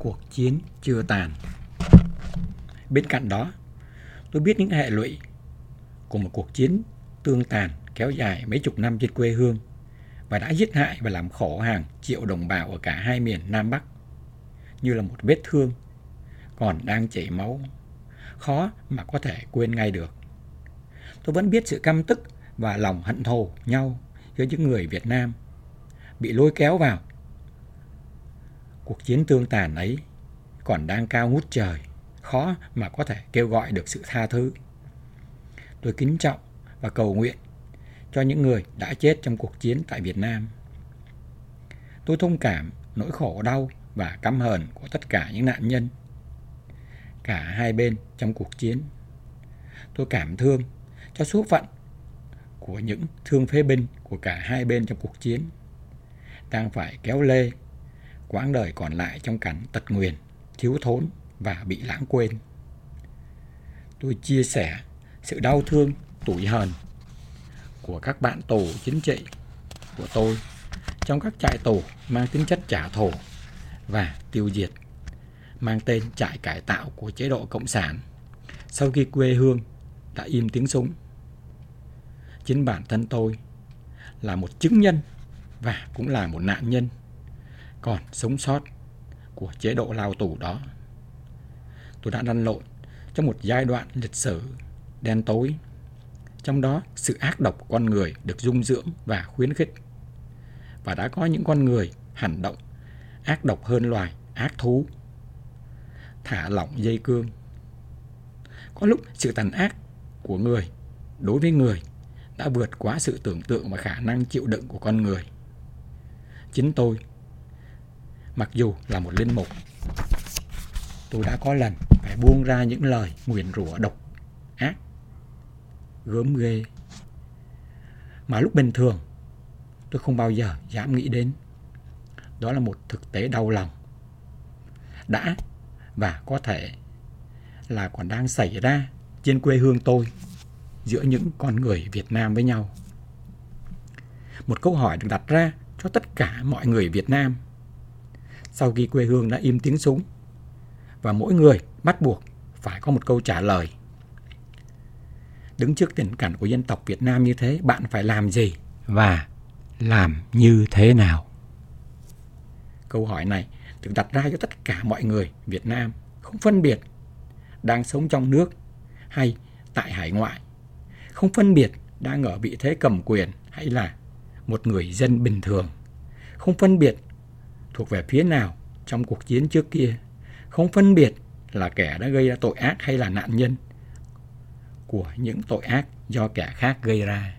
cuộc chiến chưa tàn. Bên cạnh đó, tôi biết những hệ lụy của một cuộc chiến tương tàn kéo dài mấy chục năm trên quê hương và đã giết hại và làm khổ hàng triệu đồng bào ở cả hai miền Nam Bắc, như là một vết thương còn đang chảy máu, khó mà có thể quên ngay được. Tôi vẫn biết sự căm tức và lòng hận thù nhau giữa những người Việt Nam bị lôi kéo vào cuộc chiến tương tàn ấy còn đang cao ngút trời, khó mà có thể kêu gọi được sự tha thứ. Tôi kính trọng và cầu nguyện cho những người đã chết trong cuộc chiến tại Việt Nam. Tôi thông cảm nỗi khổ đau và căm hờn của tất cả những nạn nhân cả hai bên trong cuộc chiến. Tôi cảm thương cho số phận của những thương phế binh của cả hai bên trong cuộc chiến đang phải kéo lê quãng đời còn lại trong cảnh tật nguyền, thiếu thốn và bị lãng quên. Tôi chia sẻ sự đau thương, tủi hờn của các bạn tù chính trị của tôi trong các trại tù mang tính chất trả thù và tiêu diệt, mang tên trại cải tạo của chế độ Cộng sản sau khi quê hương đã im tiếng súng. Chính bản thân tôi là một chứng nhân và cũng là một nạn nhân còn sống sót của chế độ lao tù đó. Tôi đã lăn lộn trong một giai đoạn lịch sử đen tối, trong đó sự ác độc của con người được dung dưỡng và khuyến khích, và đã có những con người hành động ác độc hơn loài ác thú, thả lỏng dây cương. Có lúc sự tàn ác của người đối với người đã vượt quá sự tưởng tượng và khả năng chịu đựng của con người. Chính tôi, mặc dù là một linh mục, tôi đã có lần phải buông ra những lời nguyền rủa độc ác, gớm ghê mà lúc bình thường tôi không bao giờ dám nghĩ đến. Đó là một thực tế đau lòng đã và có thể là còn đang xảy ra trên quê hương tôi, giữa những con người Việt Nam với nhau. Một câu hỏi được đặt ra cho tất cả mọi người Việt Nam sau khi quê hương đã im tiếng súng, và mỗi người bắt buộc phải có một câu trả lời. Đứng trước tình cảnh của dân tộc Việt Nam như thế, bạn phải làm gì và làm như thế nào? Câu hỏi này được đặt ra cho tất cả mọi người Việt Nam, không phân biệt đang sống trong nước hay tại hải ngoại, không phân biệt đang ở vị thế cầm quyền hay là một người dân bình thường, không phân biệt thuộc về phía nào trong cuộc chiến trước kia, không phân biệt là kẻ đã gây ra tội ác hay là nạn nhân của những tội ác do kẻ khác gây ra.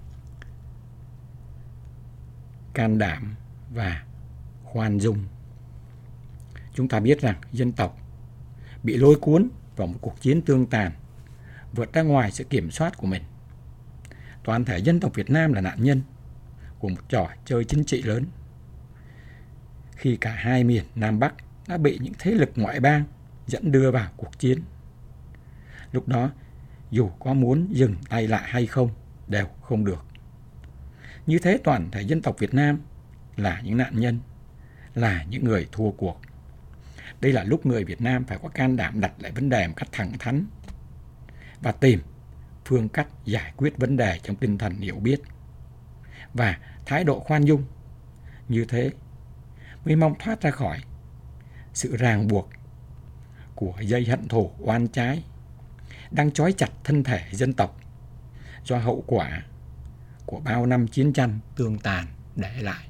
Can đảm và khoan dung. Chúng ta biết rằng dân tộc bị lôi cuốn vào một cuộc chiến tương tàn, vượt ra ngoài sự kiểm soát của mình. Toàn thể dân tộc Việt Nam là nạn nhân của một trò chơi chính trị lớn, khi cả hai miền Nam Bắc đã bị những thế lực ngoại bang dẫn đưa vào cuộc chiến. Lúc đó, dù có muốn dừng tay lại hay không, đều không được. Như thế toàn thể dân tộc Việt Nam là những nạn nhân, là những người thua cuộc. Đây là lúc người Việt Nam phải có can đảm đặt lại vấn đề một cách thẳng thắn và tìm phương cách giải quyết vấn đề trong tinh thần hiểu biết và thái độ khoan dung. Như thế mới mong thoát ra khỏi sự ràng buộc của dây hận thù oan trái đang trói chặt thân thể dân tộc do hậu quả của bao năm chiến tranh tương tàn để lại.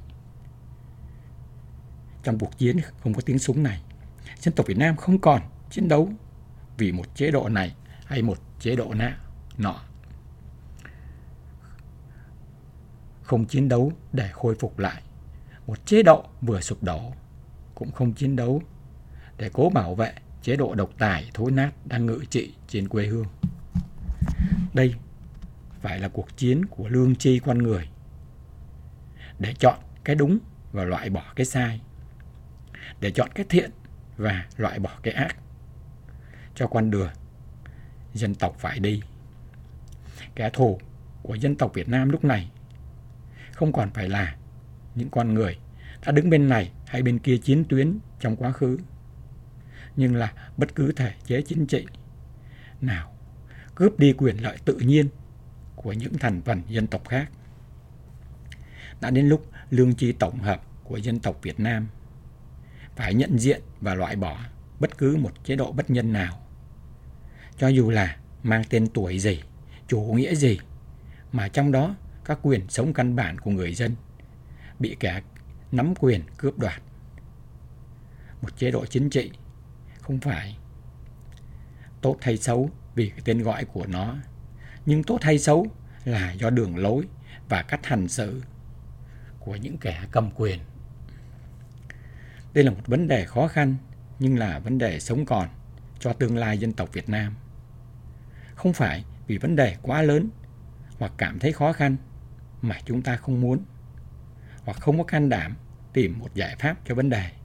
Trong cuộc chiến không có tiếng súng này, dân tộc Việt Nam không còn chiến đấu vì một chế độ này hay một chế độ nọ. Không chiến đấu để khôi phục lại một chế độ vừa sụp đổ, cũng không chiến đấu để cố bảo vệ chế độ độc tài thối nát đang ngự trị trên quê hương. Đây phải là cuộc chiến của lương tri con người, để chọn cái đúng và loại bỏ cái sai, để chọn cái thiện và loại bỏ cái ác, cho con đường dân tộc phải đi. Kẻ thù của dân tộc Việt Nam lúc này không còn phải là những con người đã đứng bên này hay bên kia chiến tuyến trong quá khứ, nhưng là bất cứ thể chế chính trị nào cướp đi quyền lợi tự nhiên của những thành phần dân tộc khác. Đã đến lúc lương tri tổng hợp của dân tộc Việt Nam phải nhận diện và loại bỏ bất cứ một chế độ bất nhân nào, cho dù là mang tên tuổi gì, chủ nghĩa gì, mà trong đó các quyền sống căn bản của người dân bị kẻ nắm quyền cướp đoạt. Một chế độ chính trị không phải tốt hay xấu vì cái tên gọi của nó, nhưng tốt hay xấu là do đường lối và cách hành xử của những kẻ cầm quyền. Đây là một vấn đề khó khăn, nhưng là vấn đề sống còn cho tương lai dân tộc Việt Nam. Không phải vì vấn đề quá lớn hoặc cảm thấy khó khăn mà chúng ta không muốn hoặc không có can đảm tìm một giải pháp cho vấn đề.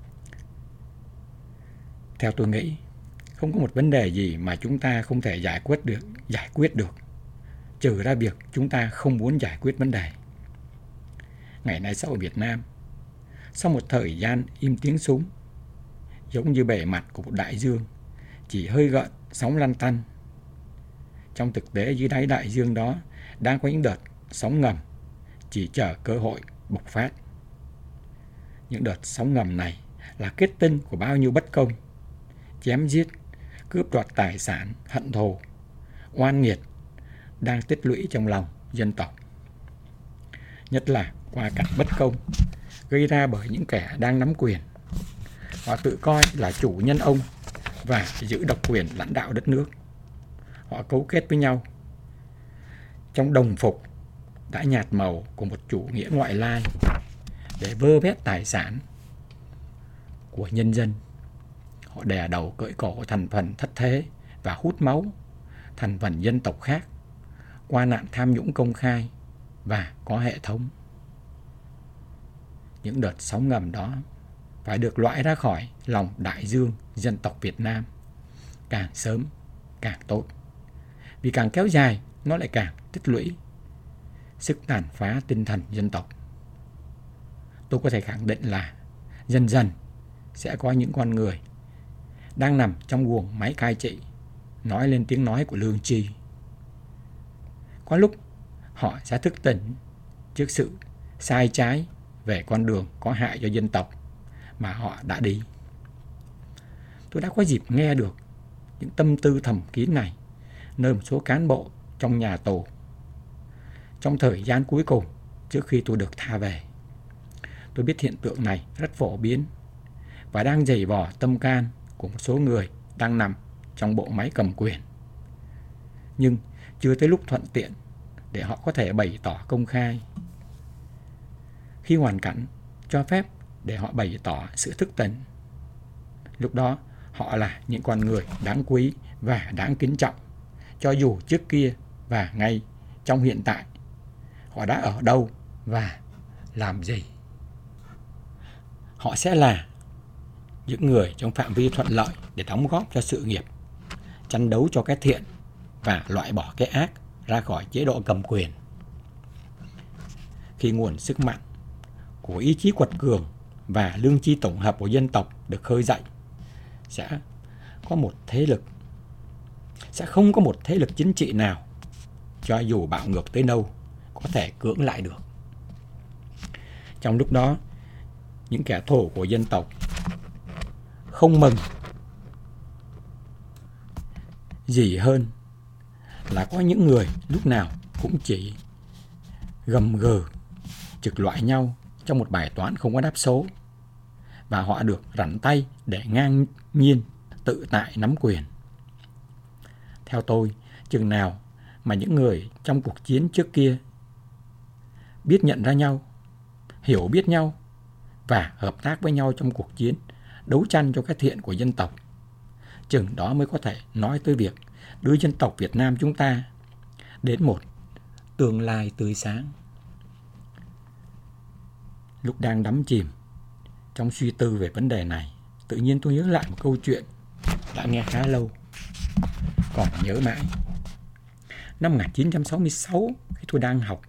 Theo tôi nghĩ, không có một vấn đề gì mà chúng ta không thể giải quyết được, trừ ra việc chúng ta không muốn giải quyết vấn đề. Ngày nay xã hội Việt Nam, sau một thời gian im tiếng súng, giống như bề mặt của một đại dương, chỉ hơi gợn sóng lăn tăn. Trong thực tế dưới đáy đại dương đó đang có những đợt sóng ngầm chỉ chờ cơ hội bộc phát. Những đợt sóng ngầm này là kết tinh của bao nhiêu bất công, chém giết, cướp đoạt tài sản, hận thù, oan nghiệt đang tích lũy trong lòng dân tộc. Nhất là qua cảnh bất công gây ra bởi những kẻ đang nắm quyền. Họ tự coi là chủ nhân ông và giữ độc quyền lãnh đạo đất nước. Họ cấu kết với nhau trong đồng phục đã nhạt màu của một chủ nghĩa ngoại lai để vơ vét tài sản của nhân dân. Họ đè đầu cưỡi cổ thành phần thất thế và hút máu thành phần dân tộc khác qua nạn tham nhũng công khai và có hệ thống. Những đợt sóng ngầm đó phải được loại ra khỏi lòng đại dương dân tộc Việt Nam càng sớm càng tốt. Vì càng kéo dài nó lại càng tích lũy sức tàn phá tinh thần dân tộc. Tôi có thể khẳng định là dần dần sẽ có những con người đang nằm trong guồng máy cai trị nói lên tiếng nói của lương tri. Có lúc họ sẽ thức tỉnh trước sự sai trái về con đường có hại cho dân tộc mà họ đã đi. Tôi đã có dịp nghe được những tâm tư thầm kín này nơi một số cán bộ trong nhà tù trong thời gian cuối cùng trước khi tôi được tha về. Tôi biết hiện tượng này rất phổ biến và đang giày vò tâm can của một số người đang nằm trong bộ máy cầm quyền. Nhưng chưa tới lúc thuận tiện để họ có thể bày tỏ công khai. Khi hoàn cảnh cho phép để họ bày tỏ sự thức tỉnh, lúc đó họ là những con người đáng quý và đáng kính trọng, cho dù trước kia và ngay trong hiện tại họ đã ở đâu và làm gì. Họ sẽ là những người trong phạm vi thuận lợi để đóng góp cho sự nghiệp tranh đấu cho cái thiện và loại bỏ cái ác ra khỏi chế độ cầm quyền. Khi nguồn sức mạnh của ý chí quật cường và lương tri tổng hợp của dân tộc được khơi dậy, sẽ không có một thế lực chính trị nào, cho dù bạo ngược tới đâu, có thể cưỡng lại được. Trong lúc đó, những kẻ thù của dân tộc không mừng gì hơn là có những người lúc nào cũng chỉ gầm gừ trực loại nhau trong một bài toán không có đáp số, và họ được rảnh tay để ngang nhiên tự tại nắm quyền. Theo tôi, chừng nào mà những người trong cuộc chiến trước kia biết nhận ra nhau, hiểu biết nhau và hợp tác với nhau trong cuộc chiến đấu tranh cho cái thiện của dân tộc, chừng đó mới có thể nói tới việc đưa dân tộc Việt Nam chúng ta đến một tương lai tươi sáng. Lúc đang đắm chìm trong suy tư về vấn đề này, tự nhiên tôi nhớ lại một câu chuyện đã nghe khá lâu, còn nhớ mãi. Năm 1966, khi tôi đang học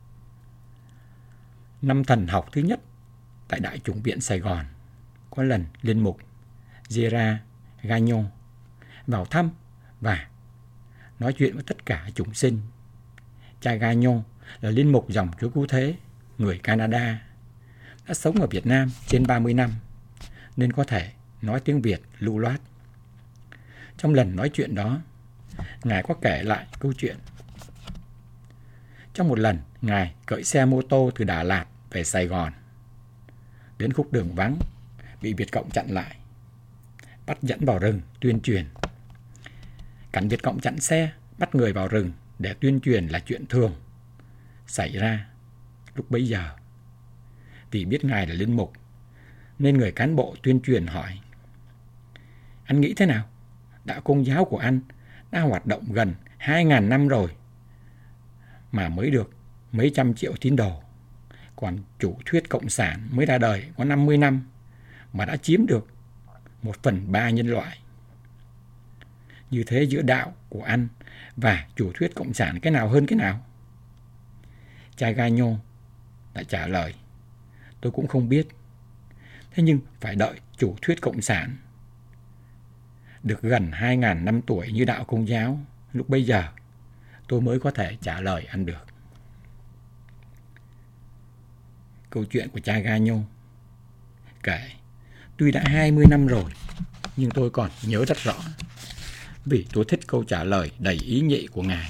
năm thần học thứ nhất tại Đại chủng viện Sài Gòn, có lần linh mục Gerard Gagnon vào thăm và nói chuyện với tất cả chúng sinh. Cha Gagnon là linh mục dòng Chúa Cứu Thế, người Canada, đã sống ở Việt Nam trên 30 năm, nên có thể nói tiếng Việt lưu loát. Trong lần nói chuyện đó, Ngài có kể lại câu chuyện. Trong một lần, Ngài cởi xe mô tô từ Đà Lạt về Sài Gòn. Đến khúc đường vắng, bị Việt Cộng chặn lại, bắt dẫn vào rừng tuyên truyền. Cảnh Việt Cộng chặn xe, bắt người vào rừng để tuyên truyền là chuyện thường xảy ra lúc bấy giờ. Vì biết Ngài là linh mục, nên người cán bộ tuyên truyền hỏi: anh nghĩ thế nào? Đạo Công giáo của anh đã hoạt động gần 2.000 năm rồi mà mới được mấy trăm triệu tín đồ. Còn chủ thuyết Cộng sản mới ra đời có 50 năm mà đã chiếm được 1/3 nhân loại. Như thế giữa đạo của anh và chủ thuyết Cộng sản cái nào hơn cái nào? Cha Gagnon đã trả lời: tôi cũng không biết. Thế nhưng phải đợi chủ thuyết Cộng sản được gần 2.000 năm tuổi như đạo Công giáo, lúc bấy giờ tôi mới có thể trả lời anh được. Câu chuyện của cha Gagnon kể tuy đã 20 năm rồi, nhưng tôi còn nhớ rất rõ, vì tôi thích câu trả lời đầy ý nhị của Ngài.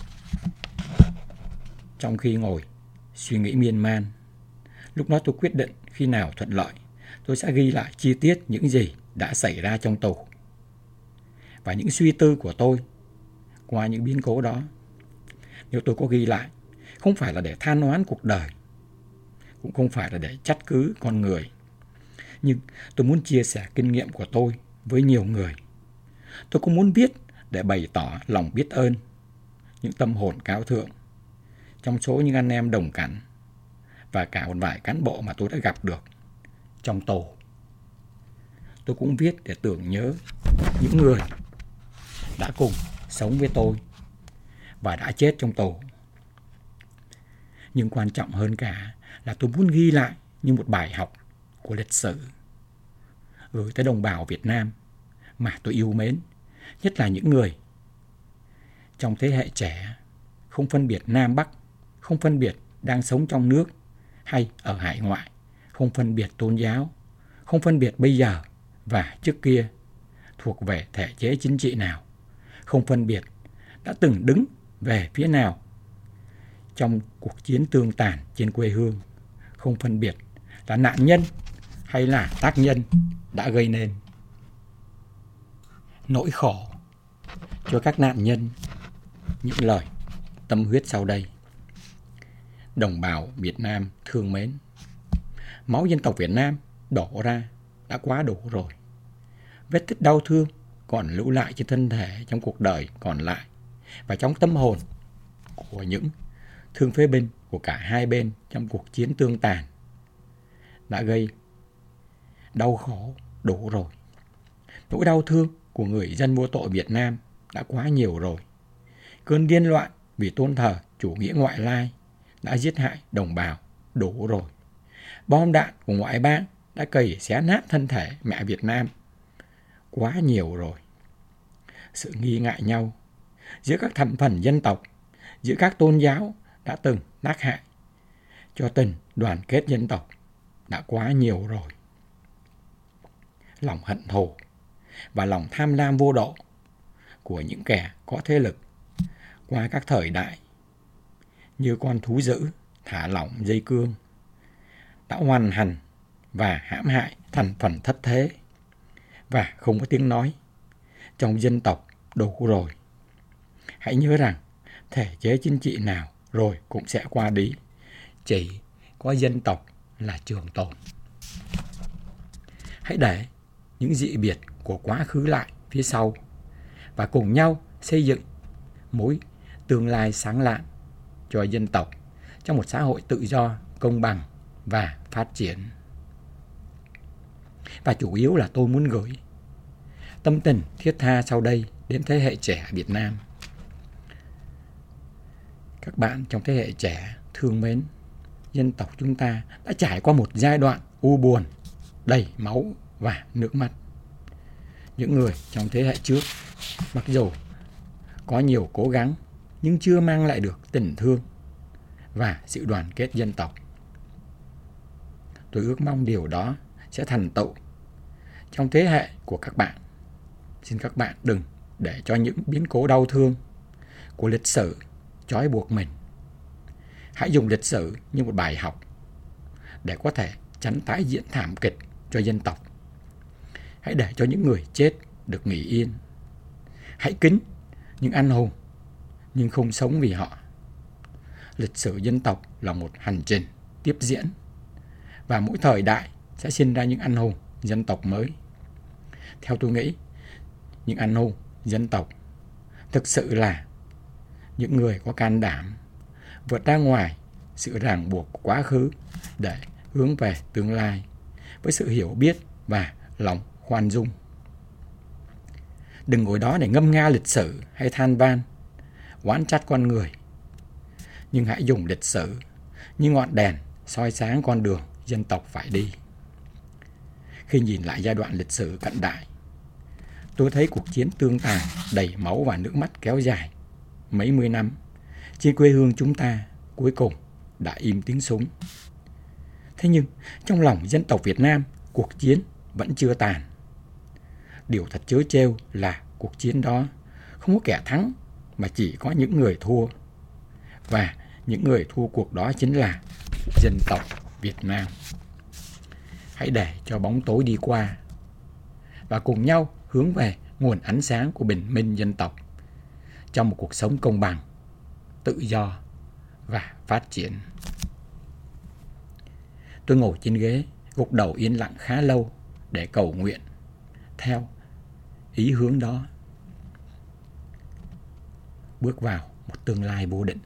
Trong khi ngồi suy nghĩ miên man, lúc đó tôi quyết định khi nào thuận lợi, tôi sẽ ghi lại chi tiết những gì đã xảy ra trong tù và những suy tư của tôi qua những biến cố đó. Nếu tôi có ghi lại, không phải là để than oán cuộc đời, cũng không phải là để trách cứ con người, nhưng tôi muốn chia sẻ kinh nghiệm của tôi với nhiều người. Tôi cũng muốn viết để bày tỏ lòng biết ơn những tâm hồn cao thượng trong số những anh em đồng cảnh và cả một vài cán bộ mà tôi đã gặp được trong tù. Tôi cũng viết để tưởng nhớ những người đã cùng sống với tôi và đã chết trong tù. Nhưng quan trọng hơn cả là tôi muốn ghi lại như một bài học của lịch sử, gửi tới đồng bào Việt Nam mà tôi yêu mến, nhất là những người trong thế hệ trẻ, không phân biệt Nam Bắc, không phân biệt đang sống trong nước hay ở hải ngoại, không phân biệt tôn giáo, không phân biệt bây giờ và trước kia thuộc về thể chế chính trị nào, không phân biệt đã từng đứng về phía nào trong cuộc chiến tương tàn trên quê hương, không phân biệt là nạn nhân hay là tác nhân đã gây nên nỗi khổ cho các nạn nhân. Những lời tâm huyết sau đây. Đồng bào Việt Nam thương mến, máu dân tộc Việt Nam đổ ra đã quá đủ rồi. Vết tích đau thương còn lưu lại trên thân thể trong cuộc đời còn lại và trong tâm hồn của những thương phế binh của cả hai bên trong cuộc chiến tương tàn đã gây đau khổ đủ rồi. Nỗi đau thương của người dân vô tội Việt Nam đã quá nhiều rồi. Cơn điên loạn vì tôn thờ chủ nghĩa ngoại lai đã giết hại đồng bào đủ rồi. Bom đạn của ngoại bang đã cày xé nát thân thể mẹ Việt Nam quá nhiều rồi. Sự nghi ngại nhau giữa các thành phần dân tộc, giữa các tôn giáo đã từng tác hại cho tình đoàn kết dân tộc đã quá nhiều rồi. Lòng hận thù và lòng tham lam vô độ của những kẻ có thế lực qua các thời đại như con thú dữ thả lỏng dây cương đã hoàn hành và hãm hại thành phần thất thế và không có tiếng nói trong dân tộc đủ rồi. Hãy nhớ rằng thể chế chính trị nào rồi cũng sẽ qua đi, chỉ có dân tộc là trường tồn. Hãy để những dị biệt của quá khứ lại phía sau và cùng nhau xây dựng mối tương lai sáng lạng cho dân tộc trong một xã hội tự do, công bằng và phát triển. Và chủ yếu là tôi muốn gửi tâm tình thiết tha sau đây đến thế hệ trẻ Việt Nam. Các bạn trong thế hệ trẻ thương mến, dân tộc chúng ta đã trải qua một giai đoạn u buồn, đầy máu và nước mắt. những người trong thế hệ trước, mặc dù có nhiều cố gắng nhưng chưa mang lại được tình thương và sự đoàn kết dân tộc. Tôi ước mong điều đó sẽ thành tựu trong thế hệ của các bạn. Xin các bạn đừng để cho những biến cố đau thương của lịch sử trói buộc mình. Hãy dùng lịch sử như một bài học để có thể tránh tái diễn thảm kịch cho dân tộc. Hãy để cho những người chết được nghỉ yên. Hãy kính những anh hùng nhưng không sống vì họ. Lịch sử dân tộc là một hành trình tiếp diễn, và mỗi thời đại sẽ sinh ra những anh hùng dân tộc mới. Theo tôi nghĩ, những anh hùng dân tộc thực sự là những người có can đảm vượt ra ngoài sự ràng buộc của quá khứ để hướng về tương lai với sự hiểu biết và lòng khoan dung. Đừng ngồi đó để ngâm nga lịch sử hay than van, oán trách con người, nhưng hãy dùng lịch sử như ngọn đèn soi sáng con đường dân tộc phải đi. Khi nhìn lại giai đoạn lịch sử cận đại, tôi thấy cuộc chiến tương tàn đầy máu và nước mắt kéo dài mấy mươi năm trên quê hương chúng ta cuối cùng đã im tiếng súng. Thế nhưng trong lòng dân tộc Việt Nam, cuộc chiến vẫn chưa tàn. Điều thật trớ trêu là cuộc chiến đó không có kẻ thắng mà chỉ có những người thua. Và những người thua cuộc đó chính là dân tộc Việt Nam. Hãy để cho bóng tối đi qua và cùng nhau hướng về nguồn ánh sáng của bình minh dân tộc trong một cuộc sống công bằng, tự do và phát triển. Tôi ngồi trên ghế, gục đầu yên lặng khá lâu để cầu nguyện theo ý hướng đó, bước vào một tương lai vô định.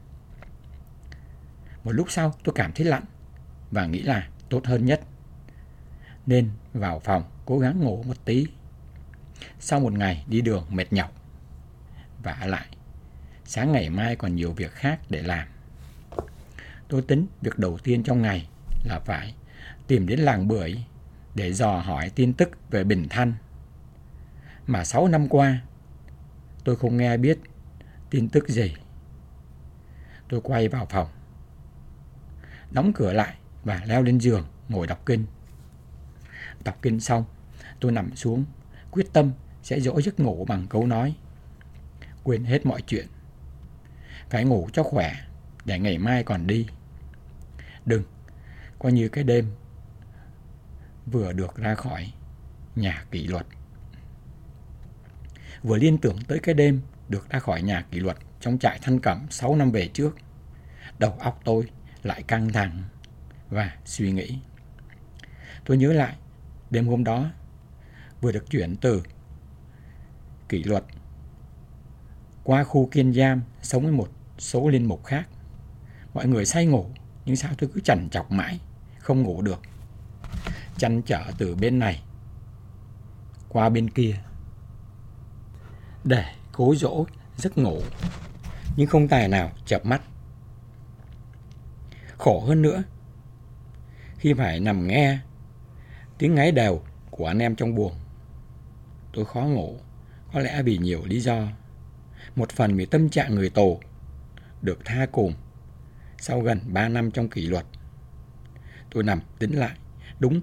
Một lúc sau tôi cảm thấy lạnh và nghĩ là tốt hơn nhất nên vào phòng cố gắng ngủ một tí. Sau một ngày đi đường mệt nhọc, vả lại sáng ngày mai còn nhiều việc khác để làm, tôi tính việc đầu tiên trong ngày là phải tìm đến làng Bưởi để dò hỏi tin tức về Bình Thanh. Mà 6 năm qua tôi không nghe biết tin tức gì. Tôi quay vào phòng, đóng cửa lại và leo lên giường ngồi đọc kinh. Đọc kinh xong, tôi nằm xuống, quyết tâm sẽ dỗ giấc ngủ bằng câu nói: quên hết mọi chuyện, phải ngủ cho khỏe để ngày mai còn đi. Đừng coi như cái đêm vừa được ra khỏi nhà kỷ luật. Vừa liên tưởng tới cái đêm được ra khỏi nhà kỷ luật trong trại Thanh Cẩm 6 năm về trước, đầu óc tôi lại căng thẳng và suy nghĩ. Tôi nhớ lại đêm hôm đó vừa được chuyển từ kỷ luật qua khu kiên giam sống với một số linh mục khác. Mọi người say ngủ, nhưng sao tôi cứ trằn trọc mãi không ngủ được, trăn trở từ bên này qua bên kia để cố dỗ giấc ngủ, nhưng không tài nào chợp mắt. Khổ hơn nữa khi phải nằm nghe tiếng ngáy đều của anh em trong buồng. Tôi khó ngủ, có lẽ vì nhiều lý do. Một phần vì tâm trạng người tù được tha cùng sau gần 3 năm trong kỷ luật. Tôi nằm tính lại đúng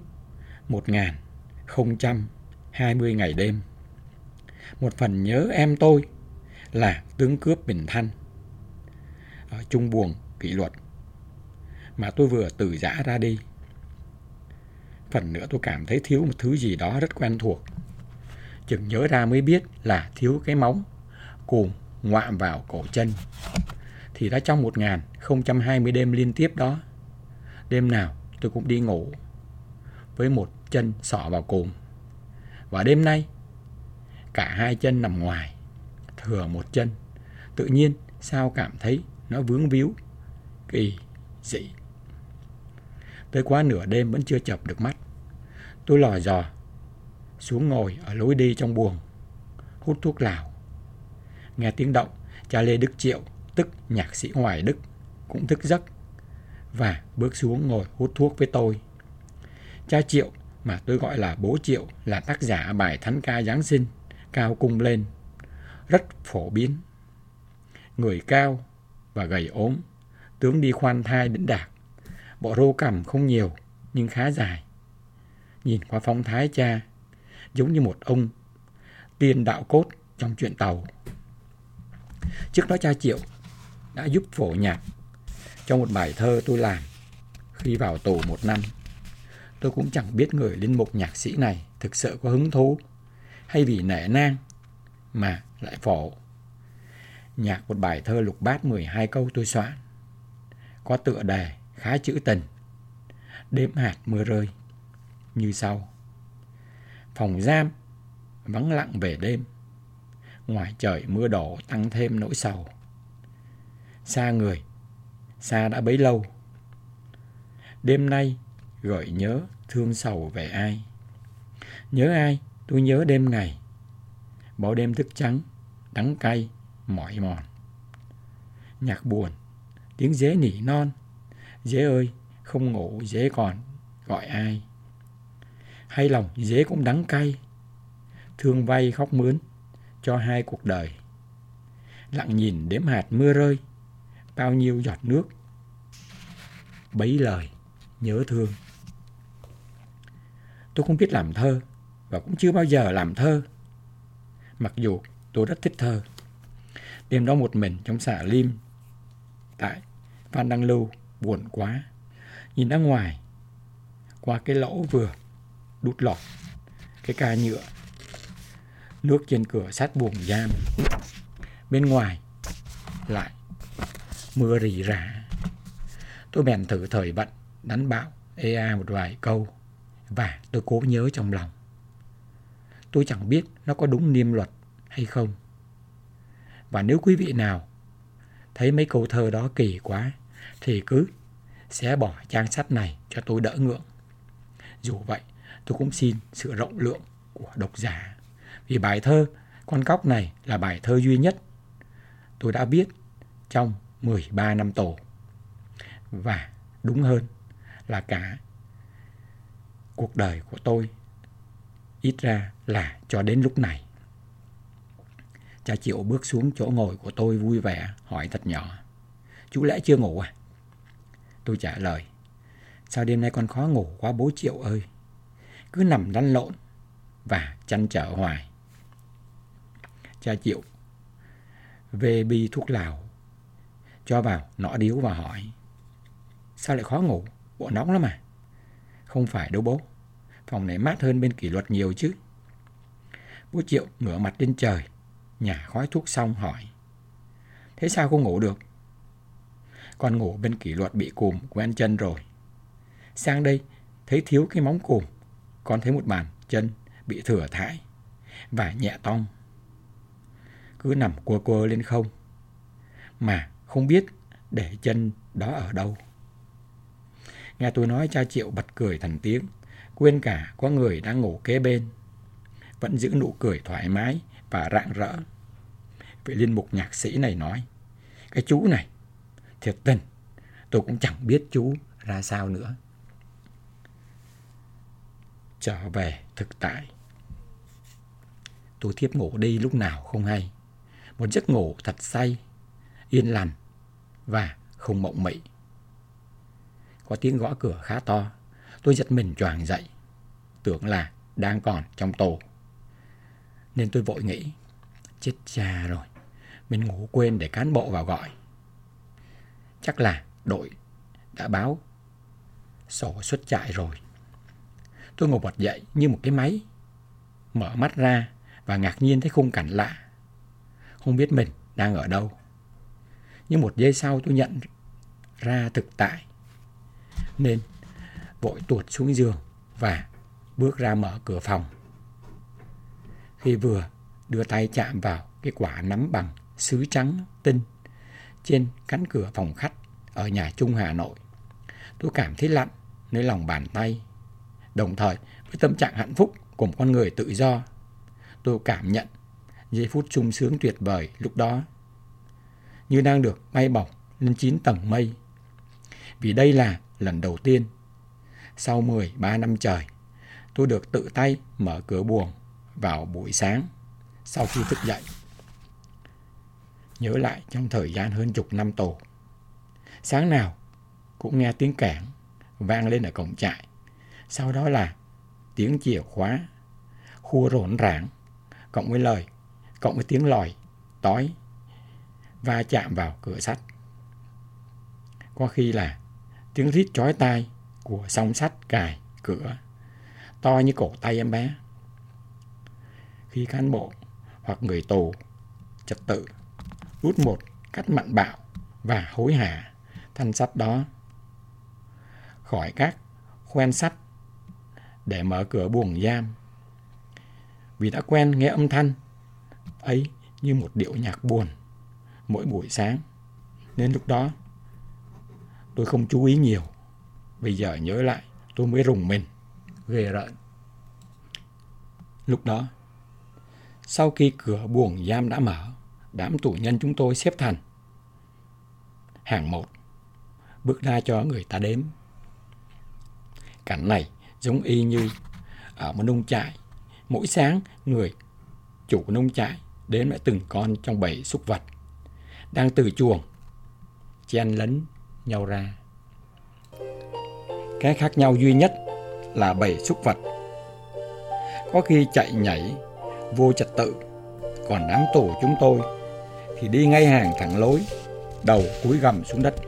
1020 ngày đêm. Một phần nhớ em tôi là tướng cướp Bình Thanh ở chung buồng kỷ luật mà tôi vừa từ giã ra đi. Phần nữa tôi cảm thấy thiếu một thứ gì đó rất quen thuộc. Chừng nhớ ra mới biết là thiếu cái móng cùm ngoạm vào cổ chân. Thì đã trong 1020 đêm liên tiếp đó, đêm nào tôi cũng đi ngủ với một chân xỏ vào cùm. Và đêm nay cả hai chân nằm ngoài, thừa một chân. Tự nhiên sao cảm thấy nó vướng víu, kỳ dị. Tới quá nửa đêm vẫn chưa chợp được mắt. Tôi lò dò xuống ngồi ở lối đi trong buồng, hút thuốc lào. Nghe tiếng động, cha Lê Đức Triệu, tức nhạc sĩ Hoài Đức, cũng thức giấc và bước xuống ngồi hút thuốc với tôi. Cha Triệu mà tôi gọi là bố Triệu là tác giả bài thánh ca Giáng sinh Cao Cung Lên, rất phổ biến. Người cao và gầy ốm, tướng đi khoan thai đĩnh đạc, bộ râu cằm không nhiều nhưng khá dài. Nhìn qua phong thái cha, giống như một ông tiên đạo cốt trong truyện Tàu. Trước đó cha Triệu đã giúp phổ nhạc trong một bài thơ tôi làm khi vào tù 1 năm. Tôi cũng chẳng biết người linh mục nhạc sĩ này thực sự có hứng thú hay vì nể nang mà lại phổ nhạc một bài thơ lục bát 12 câu tôi soạn, có tựa đề khá trữ tình, đêm hạt mưa rơi, như sau. Phòng giam vắng lặng về đêm, ngoài trời mưa đổ tăng thêm nỗi sầu. Xa người, xa đã bấy lâu, đêm nay gợi nhớ thương sầu về ai. Nhớ ai, tôi nhớ đêm ngày, bao đêm thức trắng, đắng cay, mỏi mòn. Nhạc buồn, tiếng dế nỉ non, dế ơi, không ngủ dế còn gọi ai. Hay lòng dế cũng đắng cay, thương vay khóc mướn cho 2 cuộc đời. Lặng nhìn đếm hạt mưa rơi, bao nhiêu giọt nước, bấy lời nhớ thương. Tôi không biết làm thơ và cũng chưa bao giờ làm thơ, mặc dù tôi rất thích thơ. Đêm đó một mình trong xà lim tại Phan Đăng Lưu, buồn quá, nhìn ra ngoài qua cái lỗ vừa đút lọt cái ca nhựa, nước trên cửa sắt buồng giam, bên ngoài lại mưa rỉ rả. Tôi bèn thử thời vận đánh bạo ea một vài câu và tôi cố nhớ trong lòng. Tôi chẳng biết nó có đúng niêm luật hay không. Và nếu quý vị nào thấy mấy câu thơ đó kỳ quá thì cứ xé bỏ trang sách này cho tôi đỡ ngượng. Dù vậy, tôi cũng xin sự rộng lượng của độc giả, vì bài thơ Con Cóc này là bài thơ duy nhất tôi đã viết trong 13 năm tù. Và đúng hơn là cả cuộc đời của tôi, ít ra là cho đến lúc này. Cha Triệu bước xuống chỗ ngồi của tôi vui vẻ hỏi thật nhỏ: Chú lẽ chưa ngủ à? Tôi trả lời: Sao đêm nay con khó ngủ quá bố Triệu ơi, cứ nằm lăn lộn và chăn trở hoài. Cha Triệu về bi thuốc lào cho vào nọ điếu và hỏi: Sao lại khó ngủ? Bộ nóng lắm à? Không phải đâu bố, phòng này mát hơn bên kỷ luật nhiều chứ. Bố Triệu ngửa mặt lên trời, nhả khói thuốc xong hỏi: Thế sao không ngủ được? Con ngủ bên kỷ luật bị cùm quen chân rồi. Sang đây thấy thiếu cái móng cùm, con thấy một bàn chân bị thừa thãi và nhẹ tông, cứ nằm cua cua lên không mà không biết để chân đó ở đâu. Nghe tôi nói, cha Triệu bật cười thành tiếng, quên cả có người đang ngủ kế bên, vẫn giữ nụ cười thoải mái và rạng rỡ. Vị linh mục nhạc sĩ này nói: Cái chú này, thiệt tình, tôi cũng chẳng biết chú ra sao nữa. Trở về thực tại, tôi thiếp ngủ đi lúc nào không hay. Một giấc ngủ thật say, yên lành và không mộng mị. Có tiếng gõ cửa khá to. Tôi giật mình choàng dậy, tưởng là đang còn trong tù, nên tôi vội nghĩ: Chết cha rồi, mình ngủ quên để cán bộ vào gọi. Chắc là đội đã báo sổ xuất trại rồi. Tôi ngồi bật dậy như một cái máy, mở mắt ra và ngạc nhiên thấy khung cảnh lạ. Không biết mình đang ở đâu. Nhưng một giây sau tôi nhận ra thực tại, nên vội tuột xuống giường và bước ra mở cửa phòng. Khi vừa đưa tay chạm vào cái quả nắm bằng sứ trắng tinh trên cánh cửa phòng khách ở nhà Trung Hà Nội, tôi cảm thấy lạnh nơi lòng bàn tay. Đồng thời với tâm trạng hạnh phúc của một con người tự do, tôi cảm nhận giây phút sung sướng tuyệt vời lúc đó, như đang được bay bổng lên 9 tầng mây. Vì đây là lần đầu tiên sau 13 năm trời tôi được tự tay mở cửa buồng vào buổi sáng sau khi thức dậy. Nhớ lại trong thời gian hơn chục năm tù, sáng nào cũng nghe tiếng kẻng vang lên ở cổng trại. Sau đó là tiếng chìa khóa khua rộn ràng, cộng với tiếng lòi tói va chạm vào cửa sắt. Có khi là tiếng rít chói tai của song sắt cài cửa to như cổ tay em bé. Khi cán bộ hoặc người tù trật tự rút một cách mạnh bạo và hối hả thanh sắt đó khỏi các khoen sắt để mở cửa buồng giam, vì đã quen nghe âm thanh ấy như một điệu nhạc buồn mỗi buổi sáng, nên lúc đó tôi không chú ý nhiều. Bây giờ nhớ lại tôi mới rùng mình, ghê rợn. Lúc đó, sau khi cửa buồng giam đã mở, đám tù nhân chúng tôi xếp thành hàng một, bước ra cho người ta đếm. Cảnh này giống y như ở một nông trại. Mỗi sáng, người chủ nông trại đếm lại từng con trong bầy súc vật đang từ chuồng chen lấn nhau ra. Cái khác nhau duy nhất là bầy súc vật có khi chạy nhảy vô trật tự, còn đám tù chúng tôi thì đi ngay hàng thẳng lối, đầu cúi gằm xuống đất.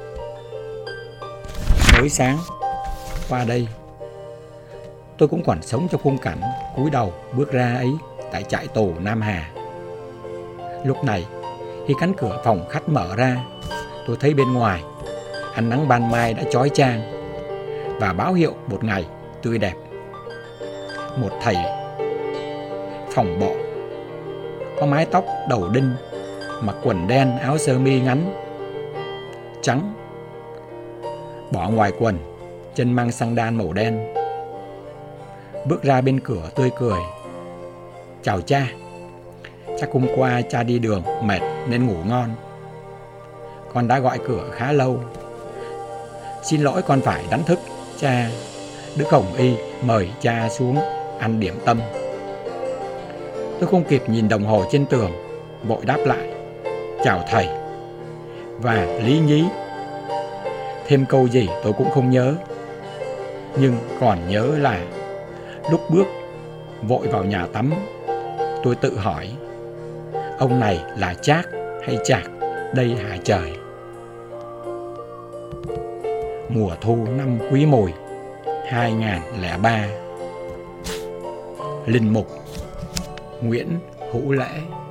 Mới sáng qua đây, tôi cũng còn sống trong khung cảnh cúi đầu bước ra ấy tại trại tù Nam Hà. Lúc này, khi cánh cửa phòng khách mở ra, tôi thấy bên ngoài ánh nắng ban mai đã chói chang và báo hiệu một ngày tươi đẹp. Một thầy phòng bộ có mái tóc đầu đinh, mặc quần đen, áo sơ mi ngắn trắng, bỏ ngoài quần, chân mang xăng đan màu đen, bước ra bên cửa tươi cười: "Chào cha. Chắc hôm qua cha đi đường mệt nên ngủ ngon. Con đã gọi cửa khá lâu. Xin lỗi con phải đánh thức cha. Đức Hồng Y mời cha xuống ăn điểm tâm." Tôi không kịp nhìn đồng hồ trên tường, vội đáp lại: "Chào thầy." Và lý nhí thêm câu gì tôi cũng không nhớ, nhưng còn nhớ là lúc bước vội vào nhà tắm, tôi tự hỏi: ông này là Trác hay Trạc đây hả trời? Mùa thu năm Quý Mùi 2003. Linh mục Nguyễn Hữu Lễ.